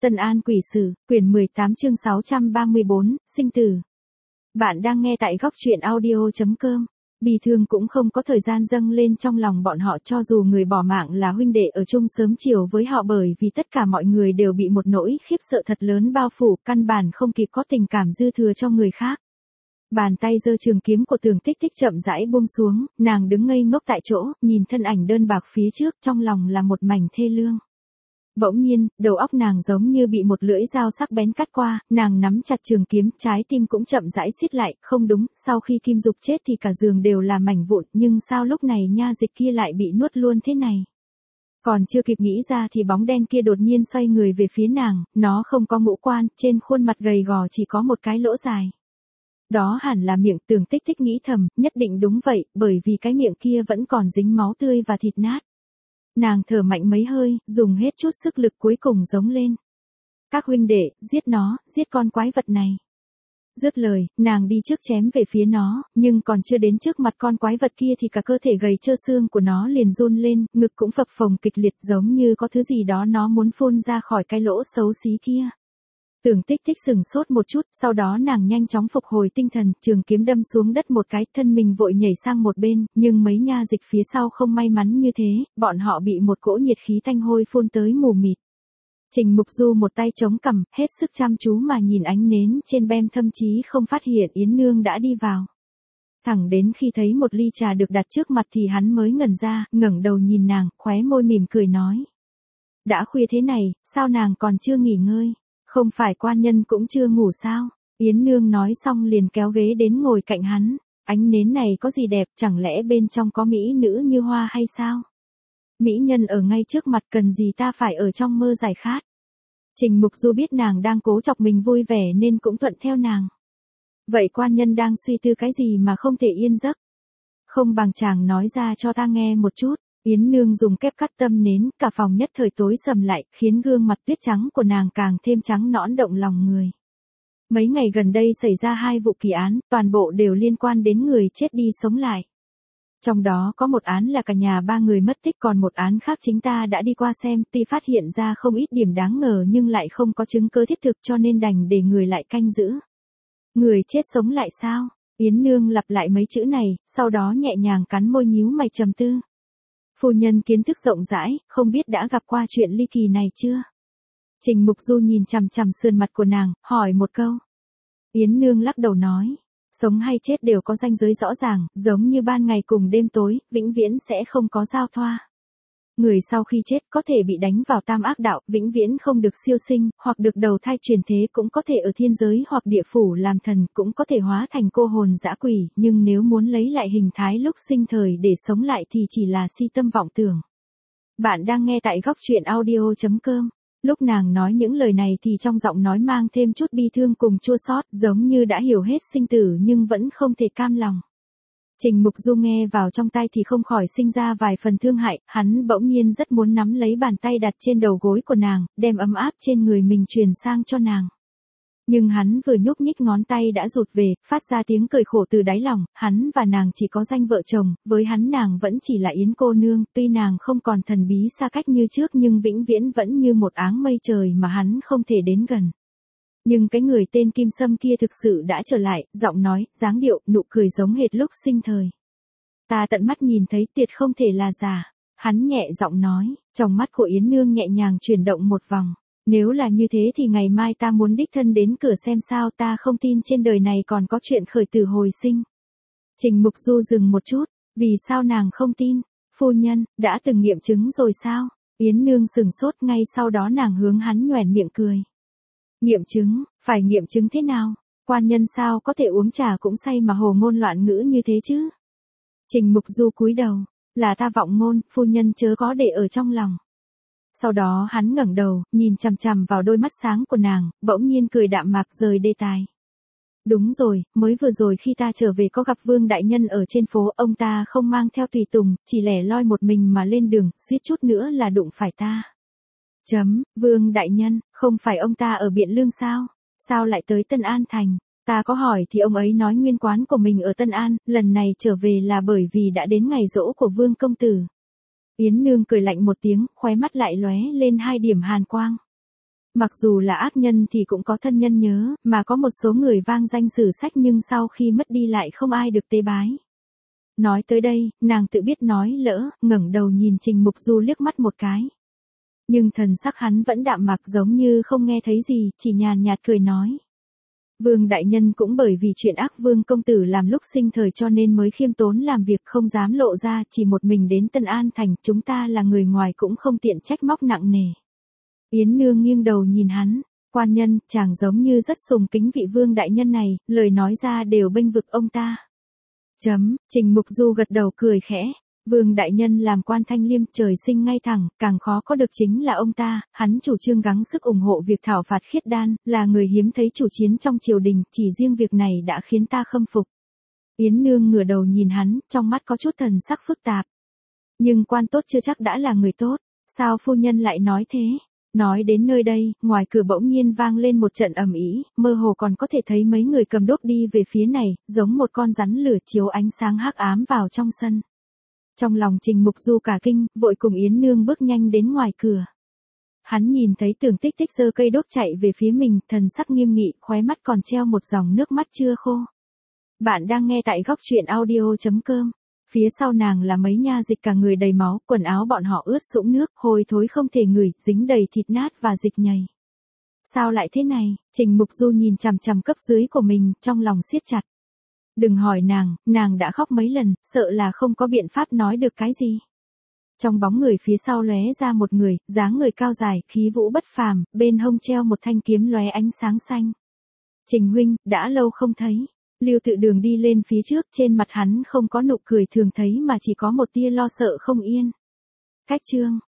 Tân An Quỷ Sử, quyển 18 chương 634, sinh tử. Bạn đang nghe tại góc truyện audio.com. Bi thương cũng không có thời gian dâng lên trong lòng bọn họ, cho dù người bỏ mạng là huynh đệ ở chung sớm chiều với họ, bởi vì tất cả mọi người đều bị một nỗi khiếp sợ thật lớn bao phủ, căn bản không kịp có tình cảm dư thừa cho người khác. Bàn tay giơ trường kiếm của Tưởng Tích Tích chậm rãi buông xuống, nàng đứng ngây ngốc tại chỗ, nhìn thân ảnh đơn bạc phía trước, trong lòng là một mảnh thê lương. Bỗng nhiên, đầu óc nàng giống như bị một lưỡi dao sắc bén cắt qua, nàng nắm chặt trường kiếm, trái tim cũng chậm rãi siết lại, không đúng, sau khi Kim Dục chết thì cả giường đều là mảnh vụn, nhưng sao lúc này nha dịch kia lại bị nuốt luôn thế này? Còn chưa kịp nghĩ ra thì bóng đen kia đột nhiên xoay người về phía nàng, nó không có ngũ quan, trên khuôn mặt gầy gò chỉ có một cái lỗ dài. Đó hẳn là miệng. Tưởng Tích Tích nghĩ thầm, nhất định đúng vậy, bởi vì cái miệng kia vẫn còn dính máu tươi và thịt nát. Nàng thở mạnh mấy hơi, dùng hết chút sức lực cuối cùng giống lên. Các huynh đệ, giết nó, giết con quái vật này. Dứt lời, nàng đi trước chém về phía nó, nhưng còn chưa đến trước mặt con quái vật kia thì cả cơ thể gầy trơ xương của nó liền run lên, ngực cũng phập phồng kịch liệt, giống như có thứ gì đó nó muốn phun ra khỏi cái lỗ xấu xí kia. Tưởng Tích Tích sừng sốt một chút, sau đó nàng nhanh chóng phục hồi tinh thần, trường kiếm đâm xuống đất một cái, thân mình vội nhảy sang một bên, nhưng mấy nha dịch phía sau không may mắn như thế, bọn họ bị một cỗ nhiệt khí tanh hôi phun tới mù mịt. Trình Mục Du một tay chống cằm, hết sức chăm chú mà nhìn ánh nến trên bem, thậm chí không phát hiện Yến Nương đã đi vào. Thẳng đến khi thấy một ly trà được đặt trước mặt thì hắn mới ngẩn ra, ngẩng đầu nhìn nàng, khóe môi mỉm cười nói. Đã khuya thế này, sao nàng còn chưa nghỉ ngơi? Không phải quan nhân cũng chưa ngủ sao? Yến Nương nói xong liền kéo ghế đến ngồi cạnh hắn. Ánh nến này có gì đẹp, chẳng lẽ bên trong có mỹ nữ như hoa hay sao? Mỹ nhân ở ngay trước mặt, cần gì ta phải ở trong mơ giải khát? Trình Mục Du biết nàng đang cố chọc mình vui vẻ nên cũng thuận theo nàng. Vậy quan nhân đang suy tư cái gì mà không thể yên giấc? Không bằng chàng nói ra cho ta nghe một chút. Yến Nương dùng kép cắt tâm nến, cả phòng nhất thời tối sầm lại, khiến gương mặt tuyết trắng của nàng càng thêm trắng nõn động lòng người. Mấy ngày gần đây xảy ra 2 vụ kỳ án, toàn bộ đều liên quan đến người chết đi sống lại. Trong đó có một án là cả nhà 3 người mất tích, còn một án khác chính ta đã đi qua xem, tuy phát hiện ra không ít điểm đáng ngờ nhưng lại không có chứng cứ thiết thực, cho nên đành để người lại canh giữ. Người chết sống lại sao? Yến Nương lặp lại mấy chữ này, sau đó nhẹ nhàng cắn môi nhíu mày trầm tư. Phu nhân kiến thức rộng rãi, không biết đã gặp qua chuyện ly kỳ này chưa? Trình Mục Du nhìn chằm chằm sườn mặt của nàng, hỏi một câu. Yến Nương lắc đầu nói, sống hay chết đều có ranh giới rõ ràng, giống như ban ngày cùng đêm tối, vĩnh viễn sẽ không có giao thoa. Người sau khi chết có thể bị đánh vào tam ác đạo, vĩnh viễn không được siêu sinh, hoặc được đầu thai chuyển thế, cũng có thể ở thiên giới hoặc địa phủ làm thần, cũng có thể hóa thành cô hồn dã quỷ, nhưng nếu muốn lấy lại hình thái lúc sinh thời để sống lại thì chỉ là si tâm vọng tưởng. Bạn đang nghe tại góc truyện audio.com. Lúc nàng nói những lời này thì trong giọng nói mang thêm chút bi thương cùng chua xót, giống như đã hiểu hết sinh tử nhưng vẫn không thể cam lòng. Trình Mục Du nghe vào trong tai thì không khỏi sinh ra vài phần thương hại, hắn bỗng nhiên rất muốn nắm lấy bàn tay đặt trên đầu gối của nàng, đem ấm áp trên người mình truyền sang cho nàng. Nhưng hắn vừa nhúc nhích ngón tay đã rụt về, phát ra tiếng cười khổ từ đáy lòng, hắn và nàng chỉ có danh vợ chồng, với hắn nàng vẫn chỉ là Yến cô nương, tuy nàng không còn thần bí xa cách như trước nhưng vĩnh viễn vẫn như một áng mây trời mà hắn không thể đến gần. Nhưng cái người tên Kim Sâm kia thực sự đã trở lại, giọng nói, dáng điệu, nụ cười giống hệt lúc sinh thời. Ta tận mắt nhìn thấy, tuyệt không thể là giả. Hắn nhẹ giọng nói, trong mắt của Yến Nương nhẹ nhàng chuyển động một vòng. Nếu là như thế thì ngày mai ta muốn đích thân đến cửa xem sao, ta không tin trên đời này còn có chuyện khởi tử hồi sinh. Trình Mục Du dừng một chút, vì sao nàng không tin? Phu nhân, đã từng nghiệm chứng rồi sao? Yến Nương sừng sốt, ngay sau đó nàng hướng hắn nhoẻn miệng cười. Nghiệm chứng, phải nghiệm chứng thế nào? Quan nhân sao có thể uống trà cũng say mà hồ ngôn loạn ngữ như thế chứ? Trình Mục Du cúi đầu, là ta vọng ngôn, phu nhân chớ có để ở trong lòng. Sau đó hắn ngẩng đầu, nhìn chằm chằm vào đôi mắt sáng của nàng, bỗng nhiên cười đạm mạc rời đề tài. Đúng rồi, mới vừa rồi khi ta trở về có gặp Vương đại nhân ở trên phố, ông ta không mang theo tùy tùng, chỉ lẻ loi một mình mà lên đường, suýt chút nữa là đụng phải ta. Vương đại nhân, không phải ông ta ở Biện Lương sao? Sao lại tới Tân An thành? Ta có hỏi thì ông ấy nói nguyên quán của mình ở Tân An, lần này trở về là bởi vì đã đến ngày giỗ của Vương công tử. Yến Nương cười lạnh một tiếng, khóe mắt lại lóe lên 2 điểm hàn quang. Mặc dù là ác nhân thì cũng có thân nhân nhớ, mà có một số người vang danh sử sách nhưng sau khi mất đi lại không ai được tế bái. Nói tới đây, nàng tự biết nói lỡ, ngẩng đầu nhìn Trình Mục Du liếc mắt một cái. Nhưng thần sắc hắn vẫn đạm mạc giống như không nghe thấy gì, chỉ nhàn nhạt cười nói. Vương đại nhân cũng bởi vì chuyện ác Vương công tử làm lúc sinh thời cho nên mới khiêm tốn làm việc không dám lộ ra, chỉ một mình đến Tân An Thành, chúng ta là người ngoài cũng không tiện trách móc nặng nề. Yến Nương nghiêng đầu nhìn hắn, quan nhân, chàng giống như rất sùng kính vị Vương đại nhân này, lời nói ra đều bênh vực ông ta. Trình Mục Du gật đầu cười khẽ. Vương đại nhân làm quan thanh liêm trời sinh ngay thẳng, càng khó có được chính là ông ta, hắn chủ trương gắng sức ủng hộ việc thảo phạt khiết đan, là người hiếm thấy chủ chiến trong triều đình, chỉ riêng việc này đã khiến ta khâm phục. Yến Nương ngửa đầu nhìn hắn, trong mắt có chút thần sắc phức tạp. Nhưng quan tốt chưa chắc đã là người tốt, sao phu nhân lại nói thế? Nói đến nơi đây, ngoài cửa bỗng nhiên vang lên một trận ầm ĩ, mơ hồ còn có thể thấy mấy người cầm đuốc đi về phía này, giống một con rắn lửa chiếu ánh sáng hắc ám vào trong sân. Trong lòng Trình Mục Du cả kinh, vội cùng Yến Nương bước nhanh đến ngoài cửa. Hắn nhìn thấy Tưởng Tích Tích giơ cây đuốc chạy về phía mình, thần sắc nghiêm nghị, khóe mắt còn treo một dòng nước mắt chưa khô. Bạn đang nghe tại góc truyện audio.com. Phía sau nàng là mấy nha dịch cả người đầy máu, quần áo bọn họ ướt sũng nước, hôi thối không thể ngửi, dính đầy thịt nát và dịch nhầy. Sao lại thế này? Trình Mục Du nhìn chằm chằm cấp dưới của mình, trong lòng siết chặt. Đừng hỏi nàng đã khóc mấy lần, sợ là không có biện pháp nói được cái gì. Trong bóng người phía sau lóe ra một người, dáng người cao dài, khí vũ bất phàm, bên hông treo một thanh kiếm lóe ánh sáng xanh. Trình huynh, đã lâu không thấy. Lưu Tự Đường đi lên phía trước, trên mặt hắn không có nụ cười thường thấy mà chỉ có một tia lo sợ không yên. Cách chương